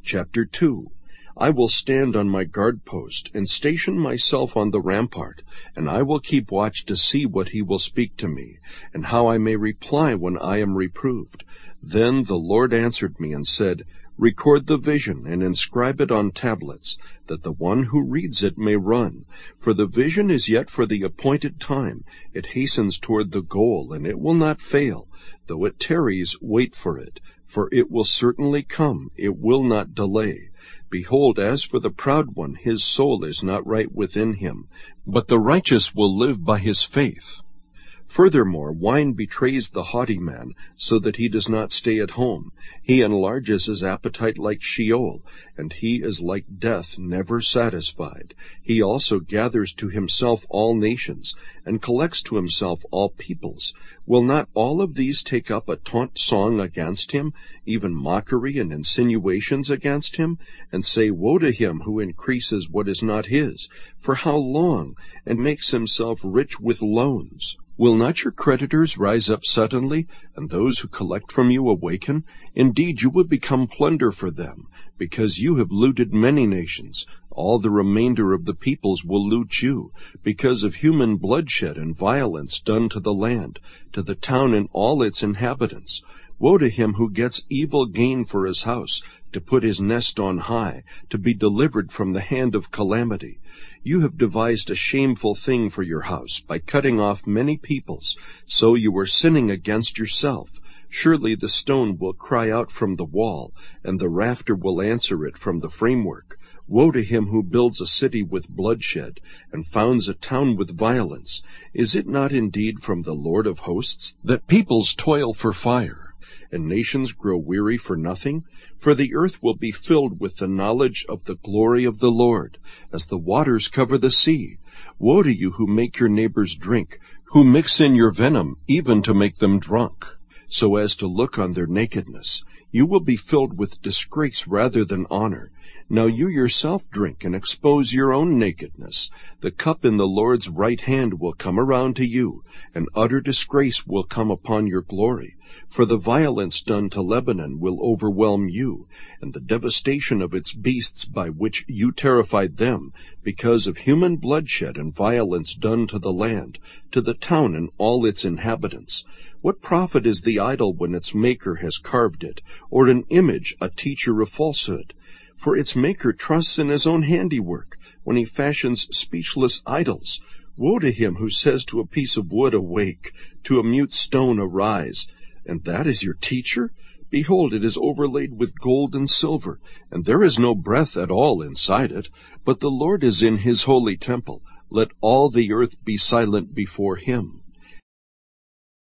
Chapter 2. I will stand on my guard post, and station myself on the rampart, and I will keep watch to see what he will speak to me, and how I may reply when I am reproved. Then the Lord answered me and said, Record the vision, and inscribe it on tablets, that the one who reads it may run. For the vision is yet for the appointed time. It hastens toward the goal, and it will not fail. Though it tarries, wait for it, for it will certainly come, it will not delay. Behold, as for the proud one, his soul is not right within him, but the righteous will live by his faith. Furthermore, wine betrays the haughty man, so that he does not stay at home. He enlarges his appetite like Sheol, and he is like death, never satisfied. He also gathers to himself all nations, and collects to himself all peoples. Will not all of these take up a taunt song against him, even mockery and insinuations against him, and say, Woe to him who increases what is not his, for how long, and makes himself rich with loans? Will not your creditors rise up suddenly, and those who collect from you awaken? Indeed, you will become plunder for them, because you have looted many nations. All the remainder of the peoples will loot you, because of human bloodshed and violence done to the land, to the town and all its inhabitants. Woe to him who gets evil gain for his house, to put his nest on high, to be delivered from the hand of calamity. You have devised a shameful thing for your house, by cutting off many peoples. So you are sinning against yourself. Surely the stone will cry out from the wall, and the rafter will answer it from the framework. Woe to him who builds a city with bloodshed, and founds a town with violence. Is it not indeed from the Lord of hosts that peoples toil for fire, and nations grow weary for nothing? For the earth will be filled with the knowledge of the glory of the Lord, as the waters cover the sea. Woe to you who make your neighbors drink, who mix in your venom, even to make them drunk, so as to look on their nakedness. You will be filled with disgrace rather than honor. Now you yourself drink and expose your own nakedness. The cup in the Lord's right hand will come around to you, and utter disgrace will come upon your glory. For the violence done to Lebanon will overwhelm you, and the devastation of its beasts by which you terrified them, because of human bloodshed and violence done to the land, to the town and all its inhabitants. What profit is the idol when its maker has carved it, or an image, a teacher of falsehood? For its maker trusts in his own handiwork, when he fashions speechless idols. Woe to him who says to a piece of wood, Awake, to a mute stone, Arise. And that is your teacher? Behold, it is overlaid with gold and silver, and there is no breath at all inside it. But the Lord is in his holy temple. Let all the earth be silent before him.